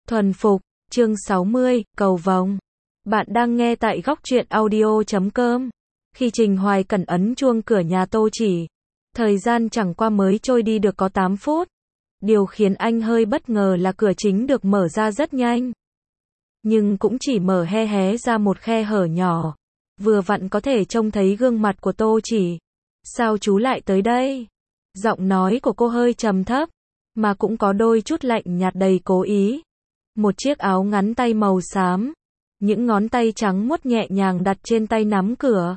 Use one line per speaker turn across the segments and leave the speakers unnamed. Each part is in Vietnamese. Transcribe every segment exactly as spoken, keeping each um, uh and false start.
Thuần phục, chương sáu mươi, cầu vồng. Bạn đang nghe tại góc truyện audio chấm com. Khi Trình Hoài Cẩn ấn chuông cửa nhà Tô Chỉ, thời gian chẳng qua mới trôi đi được có tám phút. Điều khiến anh hơi bất ngờ là cửa chính được mở ra rất nhanh. Nhưng cũng chỉ mở hé hé ra một khe hở nhỏ. Vừa vặn có thể trông thấy gương mặt của Tô Chỉ. Sao chú lại tới đây? Giọng nói của cô hơi trầm thấp, mà cũng có đôi chút lạnh nhạt đầy cố ý. Một chiếc áo ngắn tay màu xám, những ngón tay trắng muốt nhẹ nhàng đặt trên tay nắm cửa.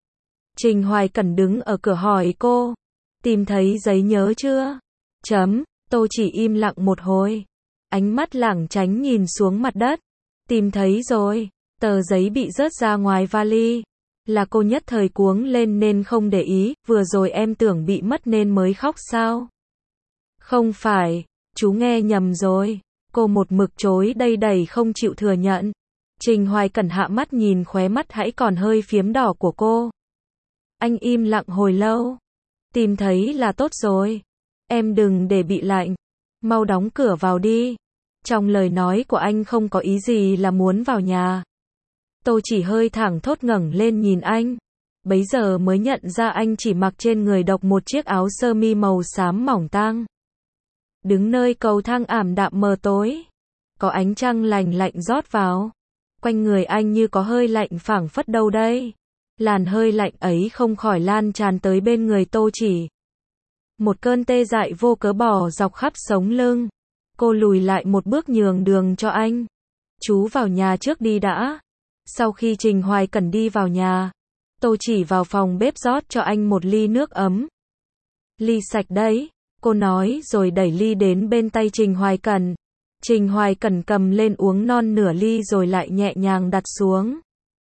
Trình Hoài Cẩn đứng ở cửa hỏi cô, tìm thấy giấy nhớ chưa? Chấm, Tô Chỉ im lặng một hồi, ánh mắt lảng tránh nhìn xuống mặt đất. Tìm thấy rồi, tờ giấy bị rớt ra ngoài vali. Là cô nhất thời cuống lên nên không để ý, vừa rồi em tưởng bị mất nên mới khóc sao? Không phải, chú nghe nhầm rồi. Cô một mực chối đây đầy không chịu thừa nhận. Trình Hoài Cẩn hạ mắt nhìn khóe mắt hãy còn hơi phiếm đỏ của cô. Anh im lặng hồi lâu. Tìm thấy là tốt rồi. Em đừng để bị lạnh. Mau đóng cửa vào đi. Trong lời nói của anh không có ý gì là muốn vào nhà. Tô Chỉ hơi thẳng thốt ngẩng lên nhìn anh. Bấy giờ mới nhận ra anh chỉ mặc trên người độc một chiếc áo sơ mi màu xám mỏng tang. Đứng nơi cầu thang ảm đạm mờ tối, có ánh trăng lành lạnh rót vào. Quanh người anh như có hơi lạnh phảng phất đâu đây. Làn hơi lạnh ấy không khỏi lan tràn tới bên người Tô Chỉ. Một cơn tê dại vô cớ bò dọc khắp sống lưng. Cô lùi lại một bước nhường đường cho anh. Chú vào nhà trước đi đã. Sau khi Trình Hoài Cẩn đi vào nhà, Tô Chỉ vào phòng bếp rót cho anh một ly nước ấm. Ly sạch đấy, cô nói rồi đẩy ly đến bên tay Trình Hoài Cẩn. Trình Hoài Cẩn cầm lên uống non nửa ly rồi lại nhẹ nhàng đặt xuống.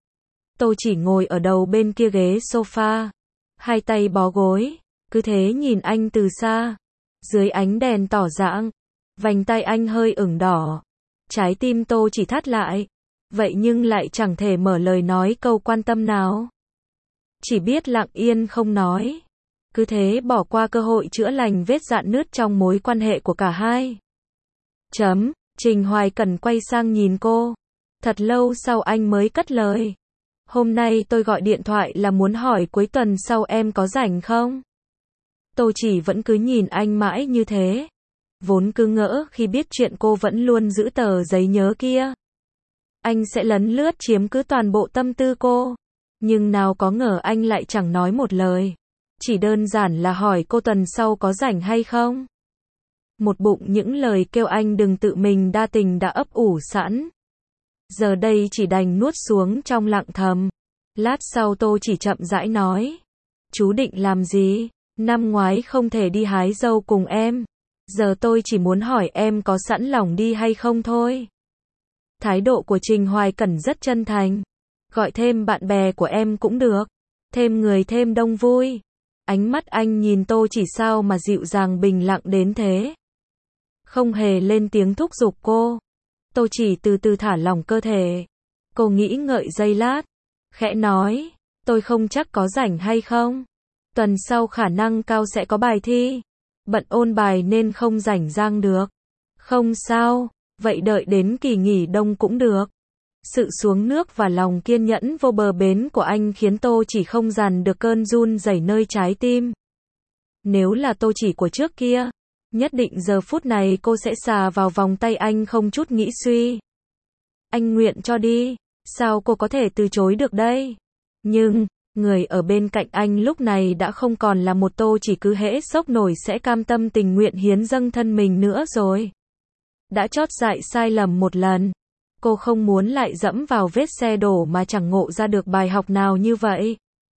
Tô Chỉ ngồi ở đầu bên kia ghế sofa, hai tay bó gối, cứ thế nhìn anh từ xa. Dưới ánh đèn tỏ rạng, vành tay anh hơi ửng đỏ. Trái tim Tô Chỉ thắt lại. Vậy nhưng lại chẳng thể mở lời nói câu quan tâm nào. Chỉ biết lặng yên không nói. Cứ thế bỏ qua cơ hội chữa lành vết rạn nứt trong mối quan hệ của cả hai. Chấm, Trình Hoài Cẩn quay sang nhìn cô. Thật lâu sau anh mới cất lời. Hôm nay tôi gọi điện thoại là muốn hỏi cuối tuần sau em có rảnh không? Tô Chỉ vẫn cứ nhìn anh mãi như thế. Vốn cứ ngỡ khi biết chuyện cô vẫn luôn giữ tờ giấy nhớ kia. Anh sẽ lấn lướt chiếm cứ toàn bộ tâm tư cô. Nhưng nào có ngờ anh lại chẳng nói một lời. Chỉ đơn giản là hỏi cô tuần sau có rảnh hay không. Một bụng những lời kêu anh đừng tự mình đa tình đã ấp ủ sẵn. Giờ đây chỉ đành nuốt xuống trong lặng thầm. Lát sau Tô Chỉ chậm rãi nói. Chú định làm gì? Năm ngoái không thể đi hái dâu cùng em. Giờ tôi chỉ muốn hỏi em có sẵn lòng đi hay không thôi. Thái độ của Trình Hoài Cẩn rất chân thành. Gọi thêm bạn bè của em cũng được. Thêm người thêm đông vui. Ánh mắt anh nhìn Tô Chỉ sao mà dịu dàng bình lặng đến thế. Không hề lên tiếng thúc giục cô. Tô Chỉ từ từ thả lỏng cơ thể. Cô nghĩ ngợi giây lát. Khẽ nói, tôi không chắc có rảnh hay không. Tuần sau khả năng cao sẽ có bài thi. Bận ôn bài nên không rảnh rang được. Không sao, vậy đợi đến kỳ nghỉ đông cũng được. Sự xuống nước và lòng kiên nhẫn vô bờ bến của anh khiến Tô Chỉ không dằn được cơn run rẩy nơi trái tim. Nếu là Tô Chỉ của trước kia, nhất định giờ phút này cô sẽ xà vào vòng tay anh không chút nghĩ suy. Anh nguyện cho đi, sao cô có thể từ chối được đây? Nhưng, người ở bên cạnh anh lúc này đã không còn là một Tô Chỉ cứ hễ sốc nổi sẽ cam tâm tình nguyện hiến dâng thân mình nữa rồi. Đã chót dại sai lầm một lần. Cô không muốn lại dẫm vào vết xe đổ mà chẳng ngộ ra được bài học nào như vậy.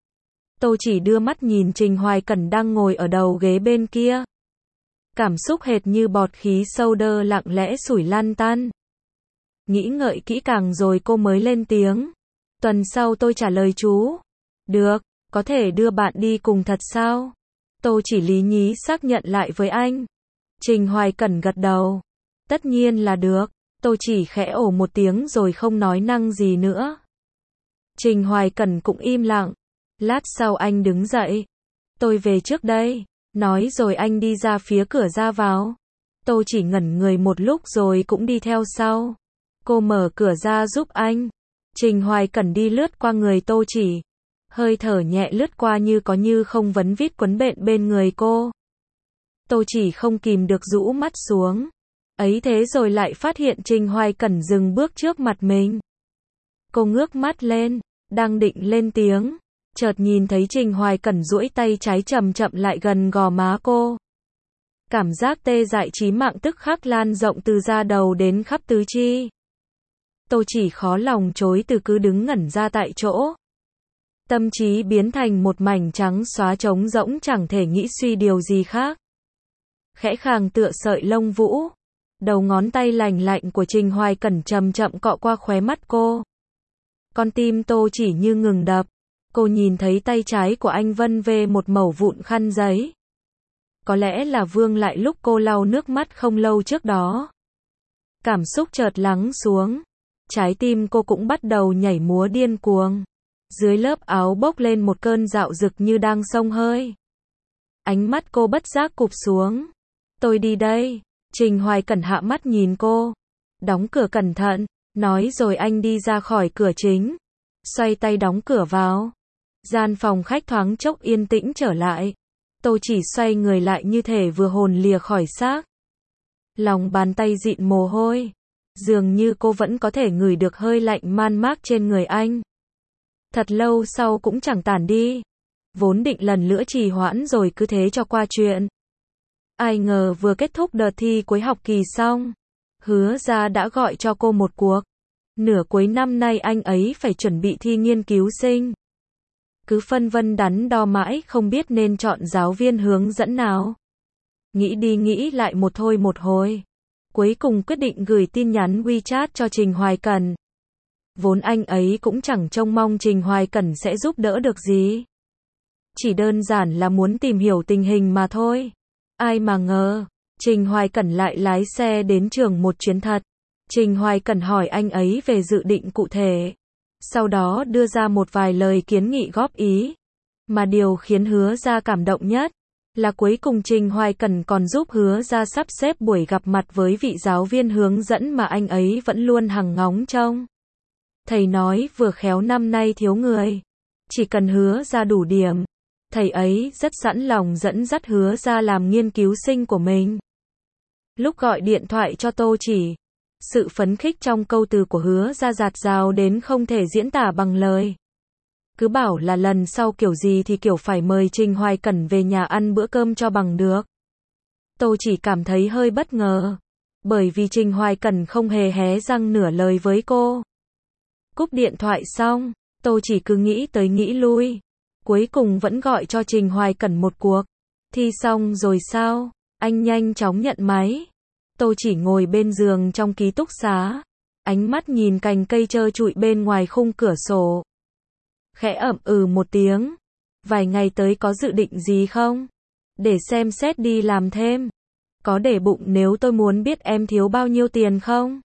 Tô Chỉ đưa mắt nhìn Trình Hoài Cẩn đang ngồi ở đầu ghế bên kia. Cảm xúc hệt như bọt khí sâu đơ lặng lẽ sủi lan tan. Nghĩ ngợi kỹ càng rồi cô mới lên tiếng. Tuần sau tôi trả lời chú. Được, có thể đưa bạn đi cùng thật sao? Tô Chỉ lý nhí xác nhận lại với anh. Trình Hoài Cẩn gật đầu. Tất nhiên là được. Tô Chỉ khẽ ồ một tiếng rồi không nói năng gì nữa. Trình Hoài Cẩn cũng im lặng. Lát sau anh đứng dậy. Tôi về trước đây. Nói rồi anh đi ra phía cửa ra vào. Tô Chỉ ngẩn người một lúc rồi cũng đi theo sau. Cô mở cửa ra giúp anh. Trình Hoài Cẩn đi lướt qua người Tô Chỉ. Hơi thở nhẹ lướt qua như có như không vấn vít quấn bện bên người cô. Tô Chỉ không kìm được rũ mắt xuống. Ấy thế rồi lại phát hiện Trình Hoài Cẩn dừng bước trước mặt mình. Cô ngước mắt lên, đang định lên tiếng, chợt nhìn thấy Trình Hoài Cẩn duỗi tay trái chậm chậm lại gần gò má cô. Cảm giác tê dại chí mạng tức khắc lan rộng từ da đầu đến khắp tứ chi. Tô Chỉ khó lòng chối từ, cứ đứng ngẩn ra tại chỗ. Tâm trí biến thành một mảnh trắng xóa trống rỗng, chẳng thể nghĩ suy điều gì khác. Khẽ khàng tựa sợi lông vũ, đầu ngón tay lành lạnh của Trình Hoài Cẩn chậm chậm cọ qua khóe mắt cô. Con tim Tô Chỉ như ngừng đập. Cô nhìn thấy tay trái của anh vân về một mẩu vụn khăn giấy. Có lẽ là vương lại lúc cô lau nước mắt không lâu trước đó. Cảm xúc chợt lắng xuống. Trái tim cô cũng bắt đầu nhảy múa điên cuồng. Dưới lớp áo bốc lên một cơn dạo dực như đang xông hơi. Ánh mắt cô bất giác cụp xuống. Tôi đi đây. Trình Hoài Cẩn hạ mắt nhìn cô. Đóng cửa cẩn thận. Nói rồi anh đi ra khỏi cửa chính. Xoay tay đóng cửa vào. Gian phòng khách thoáng chốc yên tĩnh trở lại. Tô Chỉ xoay người lại như thể vừa hồn lìa khỏi xác. Lòng bàn tay dịn mồ hôi. Dường như cô vẫn có thể ngửi được hơi lạnh man mác trên người anh. Thật lâu sau cũng chẳng tản đi. Vốn định lần nữa trì hoãn rồi cứ thế cho qua chuyện. Ai ngờ vừa kết thúc đợt thi cuối học kỳ xong. Hứa ra đã gọi cho cô một cuộc. Nửa cuối năm nay anh ấy phải chuẩn bị thi nghiên cứu sinh. Cứ phân vân đắn đo mãi không biết nên chọn giáo viên hướng dẫn nào. Nghĩ đi nghĩ lại một thôi một hồi. Cuối cùng quyết định gửi tin nhắn WeChat cho Trình Hoài Cẩn. Vốn anh ấy cũng chẳng trông mong Trình Hoài Cẩn sẽ giúp đỡ được gì. Chỉ đơn giản là muốn tìm hiểu tình hình mà thôi. Ai mà ngờ, Trình Hoài Cẩn lại lái xe đến trường một chuyến thật. Trình Hoài Cẩn hỏi anh ấy về dự định cụ thể. Sau đó đưa ra một vài lời kiến nghị góp ý. Mà điều khiến Hứa Ra cảm động nhất là cuối cùng Trình Hoài Cẩn còn giúp Hứa Ra sắp xếp buổi gặp mặt với vị giáo viên hướng dẫn mà anh ấy vẫn luôn hằng ngóng trông. Thầy nói vừa khéo năm nay thiếu người. Chỉ cần Hứa Ra đủ điểm. Thầy ấy rất sẵn lòng dẫn dắt Hứa Ra làm nghiên cứu sinh của mình. Lúc gọi điện thoại cho Tô Chỉ, sự phấn khích trong câu từ của Hứa Ra dạt dào đến không thể diễn tả bằng lời. Cứ bảo là lần sau kiểu gì thì kiểu phải mời Trình Hoài Cẩn về nhà ăn bữa cơm cho bằng được. Tô Chỉ cảm thấy hơi bất ngờ. Bởi vì Trình Hoài Cẩn không hề hé răng nửa lời với cô. Cúp điện thoại xong, Tô Chỉ cứ nghĩ tới nghĩ lui. Cuối cùng vẫn gọi cho Trình Hoài Cẩn một cuộc. Thi xong rồi sao? Anh nhanh chóng nhận máy. Tô Chỉ ngồi bên giường trong ký túc xá. Ánh mắt nhìn cành cây trơ trụi bên ngoài khung cửa sổ. Khẽ ậm ừ một tiếng. Vài ngày tới có dự định gì không? Để xem xét đi làm thêm. Có để bụng nếu tôi muốn biết em thiếu bao nhiêu tiền không?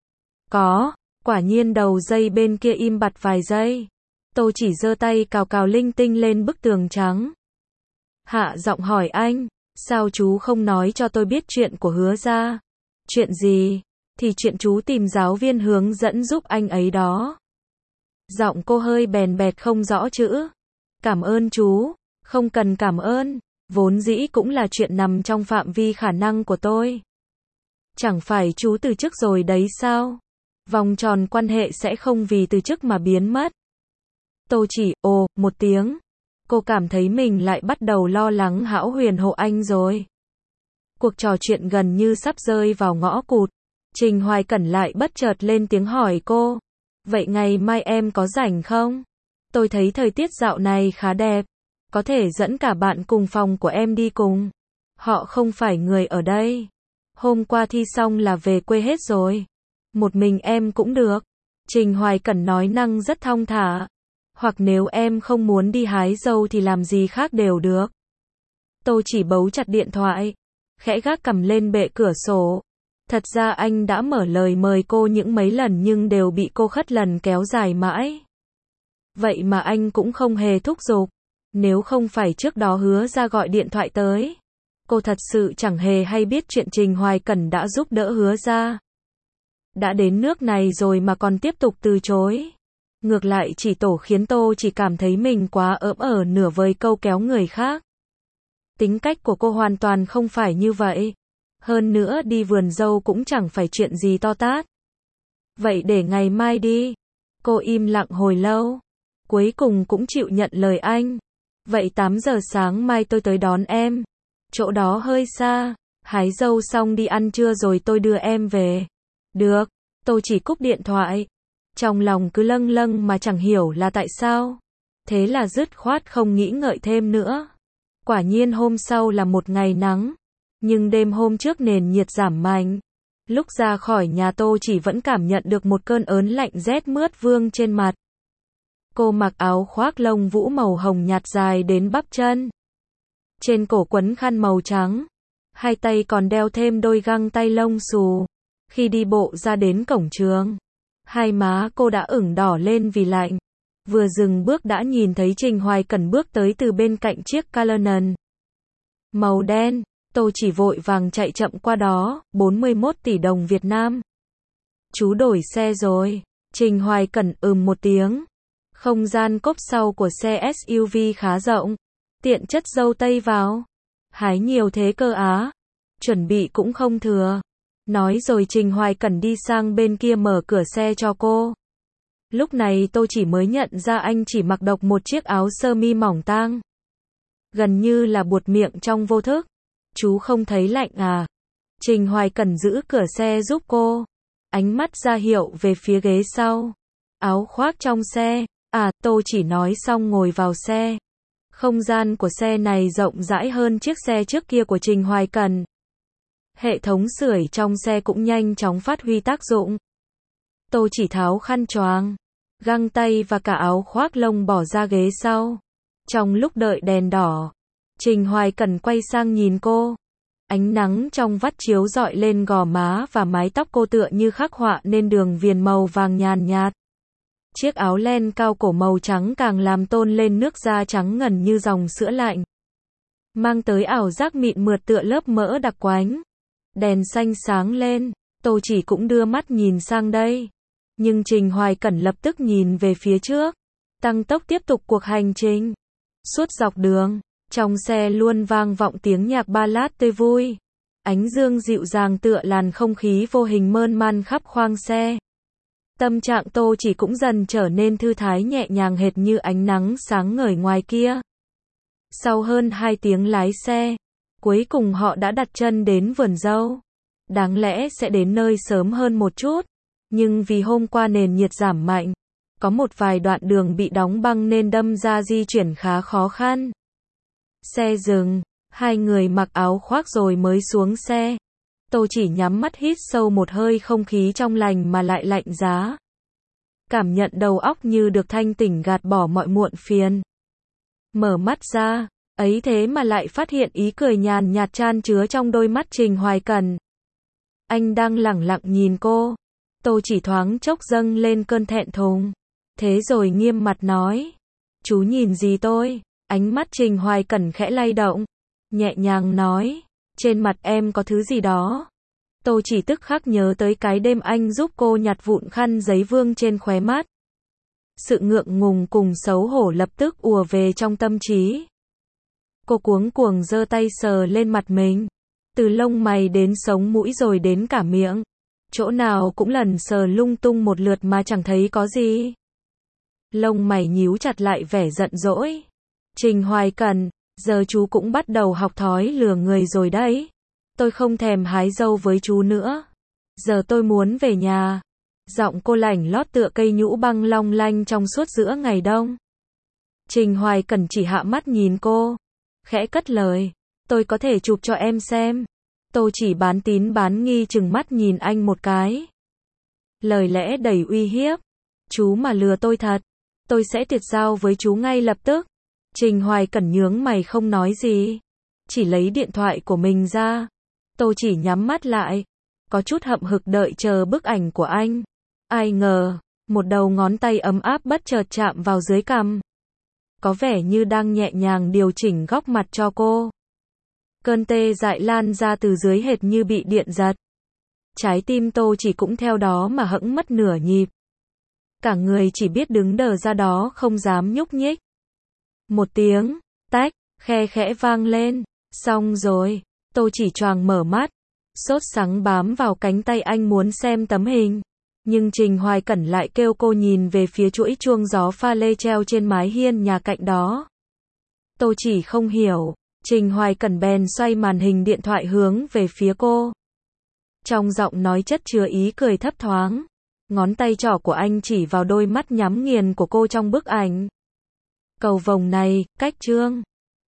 Có. Quả nhiên đầu dây bên kia im bặt vài giây. Tô Chỉ giơ tay cào cào linh tinh lên bức tường trắng. Hạ giọng hỏi anh, sao chú không nói cho tôi biết chuyện của Hứa Ra? Chuyện gì? Thì chuyện chú tìm giáo viên hướng dẫn giúp anh ấy đó. Giọng cô hơi bèn bẹt không rõ chữ. Cảm ơn chú. Không cần cảm ơn. Vốn dĩ cũng là chuyện nằm trong phạm vi khả năng của tôi. Chẳng phải chú từ chức rồi đấy sao? Vòng tròn quan hệ sẽ không vì từ chức mà biến mất. Tô Chỉ ồ một tiếng. Cô cảm thấy mình lại bắt đầu lo lắng Hão Huyền hộ anh rồi. Cuộc trò chuyện gần như sắp rơi vào ngõ cụt. Trình Hoài Cẩn lại bất chợt lên tiếng hỏi cô. Vậy ngày mai em có rảnh không? Tôi thấy thời tiết dạo này khá đẹp. Có thể dẫn cả bạn cùng phòng của em đi cùng. Họ không phải người ở đây. Hôm qua thi xong là về quê hết rồi. Một mình em cũng được. Trình Hoài Cẩn nói năng rất thong thả. Hoặc nếu em không muốn đi hái dâu thì làm gì khác đều được. Tô Chỉ bấu chặt điện thoại. Khẽ gác cằm lên bệ cửa sổ. Thật ra anh đã mở lời mời cô những mấy lần nhưng đều bị cô khất lần kéo dài mãi. Vậy mà anh cũng không hề thúc giục. Nếu không phải trước đó Hứa Ra gọi điện thoại tới. Cô thật sự chẳng hề hay biết chuyện Trình Hoài Cẩn đã giúp đỡ Hứa ra. Đã đến nước này rồi mà còn tiếp tục từ chối. Ngược lại chỉ tổ khiến Tô chỉ cảm thấy mình quá ỡm ở nửa vời câu kéo người khác. Tính cách của cô hoàn toàn không phải như vậy. Hơn nữa đi vườn dâu cũng chẳng phải chuyện gì to tát. Vậy để ngày mai đi. Cô im lặng hồi lâu. Cuối cùng cũng chịu nhận lời anh. Vậy tám giờ sáng mai tôi tới đón em. Chỗ đó hơi xa. Hái dâu xong đi ăn trưa rồi tôi đưa em về. Được. Tôi chỉ cúp điện thoại. Trong lòng cứ lâng lâng mà chẳng hiểu là tại sao. Thế là dứt khoát không nghĩ ngợi thêm nữa. Quả nhiên hôm sau là một ngày nắng. Nhưng đêm hôm trước nền nhiệt giảm mạnh. Lúc ra khỏi nhà Tô chỉ vẫn cảm nhận được một cơn ớn lạnh rét mướt vương trên mặt. Cô mặc áo khoác lông vũ màu hồng nhạt dài đến bắp chân. Trên cổ quấn khăn màu trắng. Hai tay còn đeo thêm đôi găng tay lông xù. Khi đi bộ ra đến cổng trường, hai má cô đã ửng đỏ lên vì lạnh. Vừa dừng bước đã nhìn thấy Trình Hoài Cẩn bước tới từ bên cạnh chiếc Canon màu đen. Tô chỉ vội vàng chạy chậm qua đó. bốn mươi mốt tỷ đồng Việt Nam. Chú đổi xe rồi. Trình Hoài Cẩn ừm một tiếng. Không gian cốp sau của xe ét u vê khá rộng. Tiện chất dâu tây vào. Hái nhiều thế cơ á. Chuẩn bị cũng không thừa. Nói rồi Trình Hoài Cẩn đi sang bên kia mở cửa xe cho cô. Lúc này tôi chỉ mới nhận ra anh chỉ mặc độc một chiếc áo sơ mi mỏng tang. Gần như là buột miệng trong vô thức. Chú không thấy lạnh à? Trình Hoài Cẩn giữ cửa xe giúp cô. Ánh mắt ra hiệu về phía ghế sau. Áo khoác trong xe. À, tôi chỉ nói xong ngồi vào xe. Không gian của xe này rộng rãi hơn chiếc xe trước kia của Trình Hoài Cẩn. Hệ thống sưởi trong xe cũng nhanh chóng phát huy tác dụng. Tôi chỉ tháo khăn choàng, găng tay và cả áo khoác lông bỏ ra ghế sau. Trong lúc đợi đèn đỏ, Trình Hoài Cẩn quay sang nhìn cô. Ánh nắng trong vắt chiếu rọi lên gò má và mái tóc cô tựa như khắc họa nên đường viền màu vàng nhàn nhạt. Chiếc áo len cao cổ màu trắng càng làm tôn lên nước da trắng ngần như dòng sữa lạnh. Mang tới ảo giác mịn mượt tựa lớp mỡ đặc quánh. Đèn xanh sáng lên, Tô chỉ cũng đưa mắt nhìn sang đây. Nhưng Trình Hoài Cẩn lập tức nhìn về phía trước. Tăng tốc tiếp tục cuộc hành trình. Suốt dọc đường, trong xe luôn vang vọng tiếng nhạc ballad tươi vui. Ánh dương dịu dàng tựa làn không khí vô hình mơn man khắp khoang xe. Tâm trạng Tô chỉ cũng dần trở nên thư thái nhẹ nhàng hệt như ánh nắng sáng ngời ngoài kia. Sau hơn hai tiếng lái xe, cuối cùng họ đã đặt chân đến vườn dâu. Đáng lẽ sẽ đến nơi sớm hơn một chút, nhưng vì hôm qua nền nhiệt giảm mạnh, có một vài đoạn đường bị đóng băng nên đâm ra di chuyển khá khó khăn. Xe dừng, hai người mặc áo khoác rồi mới xuống xe. Tô chỉ nhắm mắt hít sâu một hơi không khí trong lành mà lại lạnh giá. Cảm nhận đầu óc như được thanh tỉnh gạt bỏ mọi muộn phiền. Mở mắt ra, ấy thế mà lại phát hiện ý cười nhàn nhạt chan chứa trong đôi mắt Trình Hoài Cẩn. Anh đang lẳng lặng nhìn cô. Tô chỉ thoáng chốc dâng lên cơn thẹn thùng. Thế rồi nghiêm mặt nói. Chú nhìn gì tôi? Ánh mắt Trình Hoài Cẩn khẽ lay động. Nhẹ nhàng nói. Trên mặt em có thứ gì đó. Tô chỉ tức khắc nhớ tới cái đêm anh giúp cô nhặt vụn khăn giấy vương trên khóe mắt. Sự ngượng ngùng cùng xấu hổ lập tức ùa về trong tâm trí. Cô cuống cuồng giơ tay sờ lên mặt mình. Từ lông mày đến sống mũi rồi đến cả miệng. Chỗ nào cũng lần sờ lung tung một lượt mà chẳng thấy có gì. Lông mày nhíu chặt lại vẻ giận dỗi. Trình Hoài Cẩn, giờ chú cũng bắt đầu học thói lừa người rồi đấy. Tôi không thèm hái dâu với chú nữa. Giờ tôi muốn về nhà. Giọng cô lảnh lót tựa cây nhũ băng long lanh trong suốt giữa ngày đông. Trình Hoài Cẩn chỉ hạ mắt nhìn cô. Khẽ cất lời. Tôi có thể chụp cho em xem. Tô chỉ bán tín bán nghi chừng mắt nhìn anh một cái. Lời lẽ đầy uy hiếp. Chú mà lừa tôi thật, tôi sẽ tuyệt giao với chú ngay lập tức. Trình Hoài Cẩn nhướng mày không nói gì. Chỉ lấy điện thoại của mình ra. Tô chỉ nhắm mắt lại. Có chút hậm hực đợi chờ bức ảnh của anh. Ai ngờ, một đầu ngón tay ấm áp bất chợt chạm vào dưới cằm. Có vẻ như đang nhẹ nhàng điều chỉnh góc mặt cho cô. Cơn tê dại lan ra từ dưới hệt như bị điện giật. Trái tim Tô Chỉ cũng theo đó mà hẫng mất nửa nhịp. Cả người chỉ biết đứng đờ ra đó không dám nhúc nhích. Một tiếng, tách, khe khẽ vang lên. Xong rồi, Tô Chỉ choàng mở mắt. Sốt sắng bám vào cánh tay anh muốn xem tấm hình. Nhưng Trình Hoài Cẩn lại kêu cô nhìn về phía chuỗi chuông gió pha lê treo trên mái hiên nhà cạnh đó. Tô Chỉ không hiểu. Trình Hoài Cẩn bèn xoay màn hình điện thoại hướng về phía cô. Trong giọng nói chất chứa ý cười thấp thoáng. Ngón tay trỏ của anh chỉ vào đôi mắt nhắm nghiền của cô trong bức ảnh. Cầu vồng này, cách trương.